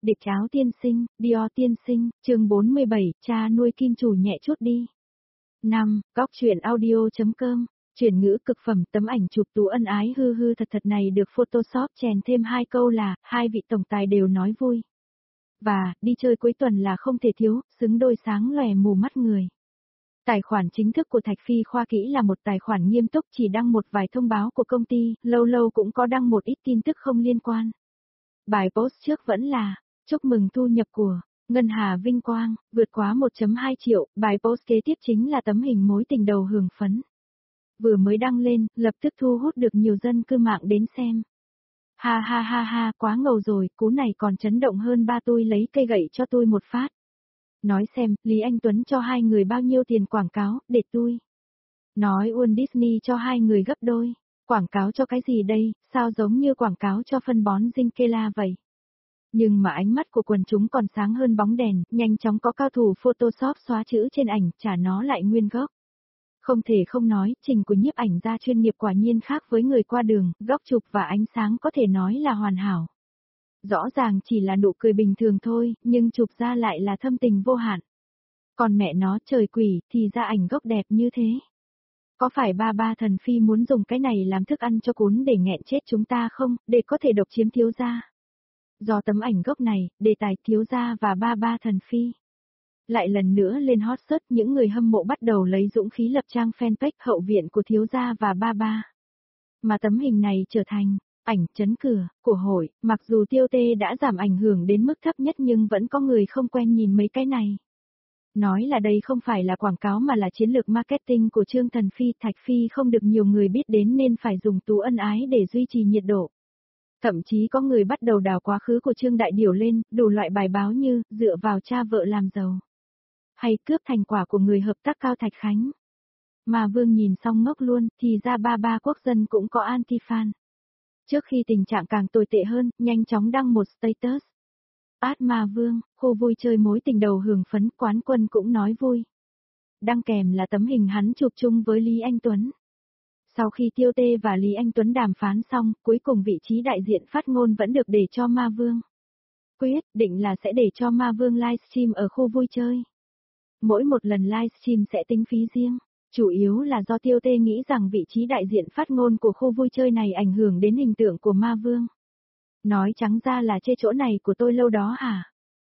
Địch áo tiên sinh, Dior tiên sinh, chương 47, cha nuôi kim chủ nhẹ chút đi. 5. Góc truyện audio.com. Chuyển ngữ cực phẩm, tấm ảnh chụp tú ân ái hư hư thật thật này được Photoshop chèn thêm 2 câu là, hai vị tổng tài đều nói vui. Và, đi chơi cuối tuần là không thể thiếu, xứng đôi sáng lòe mù mắt người. Tài khoản chính thức của Thạch Phi Khoa Kỹ là một tài khoản nghiêm túc, chỉ đăng một vài thông báo của công ty, lâu lâu cũng có đăng một ít tin tức không liên quan. Bài post trước vẫn là, chúc mừng thu nhập của Ngân Hà Vinh Quang, vượt quá 1.2 triệu, bài post kế tiếp chính là tấm hình mối tình đầu hưởng phấn. Vừa mới đăng lên, lập tức thu hút được nhiều dân cư mạng đến xem. Ha ha ha ha, quá ngầu rồi, cú này còn chấn động hơn ba tôi lấy cây gậy cho tôi một phát. Nói xem, Lý Anh Tuấn cho hai người bao nhiêu tiền quảng cáo, để tôi. Nói Walt Disney cho hai người gấp đôi. Quảng cáo cho cái gì đây, sao giống như quảng cáo cho phân bón Zinkela vậy? Nhưng mà ánh mắt của quần chúng còn sáng hơn bóng đèn, nhanh chóng có cao thủ Photoshop xóa chữ trên ảnh, trả nó lại nguyên gốc. Không thể không nói, trình của nhiếp ảnh gia chuyên nghiệp quả nhiên khác với người qua đường, góc chụp và ánh sáng có thể nói là hoàn hảo. Rõ ràng chỉ là nụ cười bình thường thôi, nhưng chụp ra lại là thâm tình vô hạn. Còn mẹ nó trời quỷ, thì ra ảnh gốc đẹp như thế. Có phải ba thần phi muốn dùng cái này làm thức ăn cho cún để nghẹn chết chúng ta không, để có thể độc chiếm thiếu gia? Do tấm ảnh gốc này, đề tài thiếu gia và ba thần phi. Lại lần nữa lên hot search, những người hâm mộ bắt đầu lấy dũng khí lập trang fanpage hậu viện của thiếu gia và ba. Mà tấm hình này trở thành ảnh chấn cửa của hội, mặc dù tiêu tê đã giảm ảnh hưởng đến mức thấp nhất nhưng vẫn có người không quen nhìn mấy cái này. Nói là đây không phải là quảng cáo mà là chiến lược marketing của Trương Thần Phi, Thạch Phi không được nhiều người biết đến nên phải dùng tú ân ái để duy trì nhiệt độ. Thậm chí có người bắt đầu đào quá khứ của Trương Đại Điểu lên, đủ loại bài báo như, dựa vào cha vợ làm giàu. Hay cướp thành quả của người hợp tác Cao Thạch Khánh. Mà Vương nhìn xong ngốc luôn, thì ra ba quốc dân cũng có anti-fan. Trước khi tình trạng càng tồi tệ hơn, nhanh chóng đăng một status. Ma Vương, khu vui chơi mối tình đầu hưởng phấn, quán quân cũng nói vui. Đăng kèm là tấm hình hắn chụp chung với Lý Anh Tuấn. Sau khi Tiêu Tê và Lý Anh Tuấn đàm phán xong, cuối cùng vị trí đại diện phát ngôn vẫn được để cho Ma Vương. Quyết định là sẽ để cho Ma Vương livestream ở khu vui chơi. Mỗi một lần livestream sẽ tính phí riêng. Chủ yếu là do Tiêu Tê nghĩ rằng vị trí đại diện phát ngôn của khu vui chơi này ảnh hưởng đến hình tượng của Ma Vương. Nói trắng ra là chê chỗ này của tôi lâu đó hả?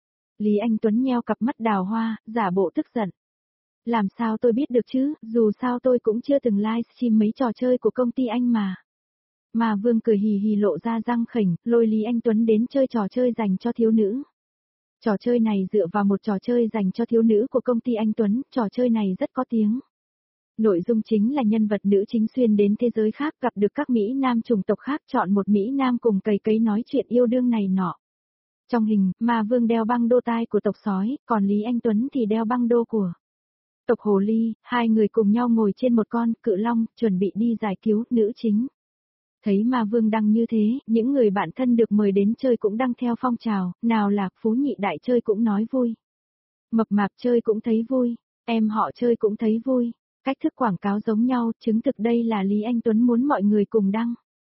Lý Anh Tuấn nheo cặp mắt đào hoa, giả bộ tức giận. Làm sao tôi biết được chứ, dù sao tôi cũng chưa từng livestream mấy trò chơi của công ty anh mà. Mà Vương cười hì hì lộ ra răng khểnh, lôi Lý Anh Tuấn đến chơi trò chơi dành cho thiếu nữ. Trò chơi này dựa vào một trò chơi dành cho thiếu nữ của công ty anh Tuấn, trò chơi này rất có tiếng. Nội dung chính là nhân vật nữ chính xuyên đến thế giới khác gặp được các Mỹ Nam chủng tộc khác, chọn một Mỹ Nam cùng cày cấy nói chuyện yêu đương này nọ. Trong hình, Ma Vương đeo băng đô tai của tộc sói, còn Lý Anh Tuấn thì đeo băng đô của tộc hồ ly, hai người cùng nhau ngồi trên một con cự long, chuẩn bị đi giải cứu nữ chính. Thấy Ma Vương đăng như thế, những người bạn thân được mời đến chơi cũng đăng theo phong trào, nào là Phú Nhị Đại chơi cũng nói vui. Mập Mạp chơi cũng thấy vui, em họ chơi cũng thấy vui. Cách thức quảng cáo giống nhau, chứng thực đây là Lý Anh Tuấn muốn mọi người cùng đăng.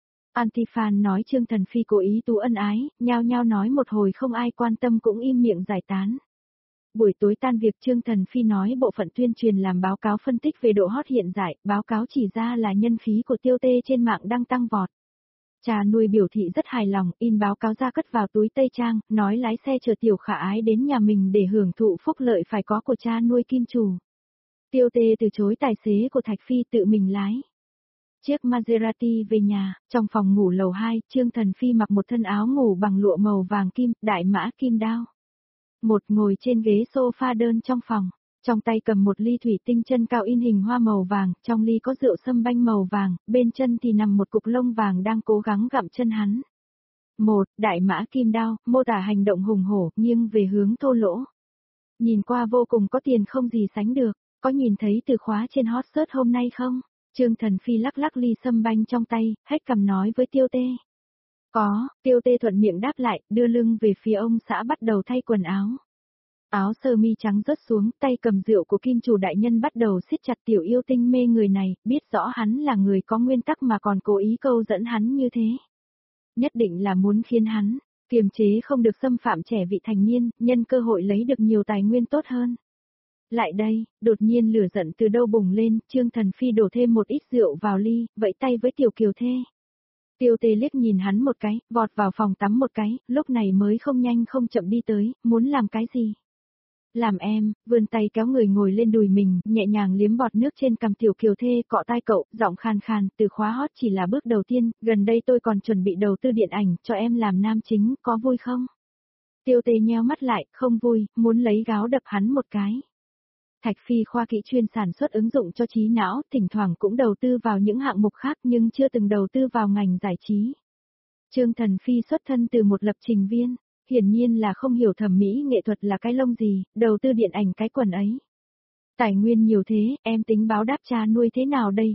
Anti-fan nói Trương Thần Phi cố ý tú ân ái, nhao nhao nói một hồi không ai quan tâm cũng im miệng giải tán. Buổi tối tan việc Trương Thần Phi nói bộ phận tuyên truyền làm báo cáo phân tích về độ hot hiện tại, báo cáo chỉ ra là nhân khí của Tiêu Tê trên mạng đang tăng vọt. Cha nuôi biểu thị rất hài lòng, in báo cáo ra cất vào túi tây trang, nói lái xe chở Tiểu Khả Ái đến nhà mình để hưởng thụ phúc lợi phải có của cha nuôi kim chủ. Tiêu Tê từ chối tài xế của Thạch Phi tự mình lái chiếc Maserati về nhà, trong phòng ngủ lầu 2, Trương Thần Phi mặc một thân áo ngủ bằng lụa màu vàng kim, đại mã kim đao. Một ngồi trên ghế sofa đơn trong phòng, trong tay cầm một ly thủy tinh chân cao in hình hoa màu vàng, trong ly có rượu sâm banh màu vàng, bên chân thì nằm một cục lông vàng đang cố gắng gặm chân hắn. Một, đại mã kim đao, mô tả hành động hùng hổ, nghiêng về hướng thô lỗ. Nhìn qua vô cùng có tiền không gì sánh được. Có nhìn thấy từ khóa trên hot search hôm nay không? Trương Thần Phi lắc lắc ly sâm banh trong tay, hét cằm nói với Tiêu Tê. Có, Tiêu Tê thuận miệng đáp lại, đưa lưng về phía ông xã bắt đầu thay quần áo. Áo sơ mi trắng rớt xuống, tay cầm rượu của kim chủ đại nhân bắt đầu siết chặt tiểu yêu tinh mê người này, biết rõ hắn là người có nguyên tắc mà còn cố ý câu dẫn hắn như thế. Nhất định là muốn khiến hắn Kiềm chế không được xâm phạm trẻ vị thành niên, nhân cơ hội lấy được nhiều tài nguyên tốt hơn. Lại đây, đột nhiên lửa giận từ đâu bùng lên, Trương Thần Phi đổ thêm một ít rượu vào ly, vẫy tay với Tiểu Kiều Thê. Tiêu Tê liếc nhìn hắn một cái, vọt vào phòng tắm một cái, lúc này mới không nhanh không chậm đi tới, muốn làm cái gì? Làm em, vươn tay kéo người ngồi lên đùi mình, nhẹ nhàng liếm bọt nước trên cằm Tiểu Kiều Thê, cọ tai cậu, giọng khàn khàn, từ khóa hot chỉ là bước đầu tiên, gần đây tôi còn chuẩn bị đầu tư điện ảnh, cho em làm nam chính, có vui không? Tiêu Tê nheo mắt lại, không vui, muốn lấy gáo đập hắn một cái. Thạch Phi khoa kỹ chuyên sản xuất ứng dụng cho trí não, thỉnh thoảng cũng đầu tư vào những hạng mục khác nhưng chưa từng đầu tư vào ngành giải trí. Trương Thần Phi xuất thân từ một lập trình viên, hiển nhiên là không hiểu thẩm mỹ nghệ thuật là cái lông gì, đầu tư điện ảnh cái quần ấy. Tài nguyên nhiều thế, em tính báo đáp cha nuôi thế nào đây,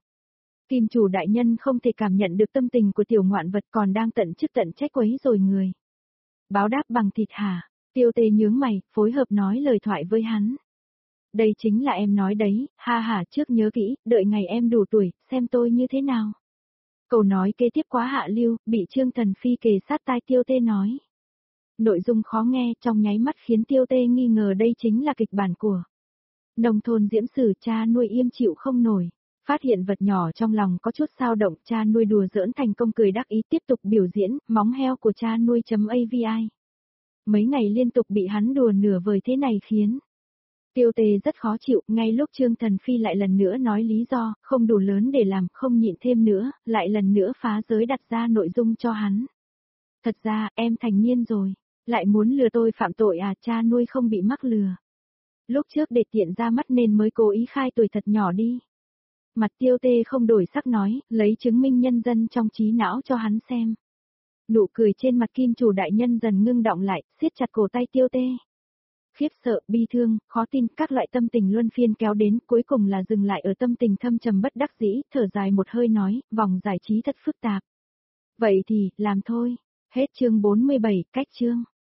Kim chủ đại nhân không thể cảm nhận được tâm tình của tiểu ngoạn vật còn đang tận chức tận trách quấy rồi người. Báo đáp bằng thịt hả? Tiêu Tê nhướng mày, phối hợp nói lời thoại với hắn. Đây chính là em nói đấy, ha ha, trước nhớ kỹ, đợi ngày em đủ tuổi, xem tôi như thế nào. Câu nói kế tiếp quá hạ lưu, bị Trương Thần Phi kề sát tai Tiêu Tê nói. Nội dung khó nghe, trong nháy mắt khiến Tiêu Tê nghi ngờ đây chính là kịch bản của nông thôn diễm sử. Cha nuôi im chịu không nổi. Phát hiện vật nhỏ trong lòng có chút sao động, cha nuôi đùa giỡn thành công cười đắc ý tiếp tục biểu diễn, móng heo của cha nuôi.avi. Mấy ngày liên tục bị hắn đùa nửa vời thế này khiến Tiêu Tê rất khó chịu, ngay lúc Trương Thần Phi lại lần nữa nói lý do, không đủ lớn để làm, không nhịn thêm nữa, lại lần nữa phá giới đặt ra nội dung cho hắn. Thật ra, em thành niên rồi, lại muốn lừa tôi phạm tội à, cha nuôi không bị mắc lừa. Lúc trước để tiện ra mắt nên mới cố ý khai tuổi thật nhỏ đi. Mặt Tiêu Tê không đổi sắc nói, lấy chứng minh nhân dân trong trí não cho hắn xem. Nụ cười trên mặt Kim chủ đại nhân dần ngưng đọng lại, siết chặt cổ tay Tiêu Tê. Khiếp sợ, bi thương, khó tin, các loại tâm tình luân phiên kéo đến, cuối cùng là dừng lại ở tâm tình thâm trầm bất đắc dĩ, thở dài một hơi nói, vòng giải trí thật phức tạp. Vậy thì, làm thôi. Hết chương 47, cách chương.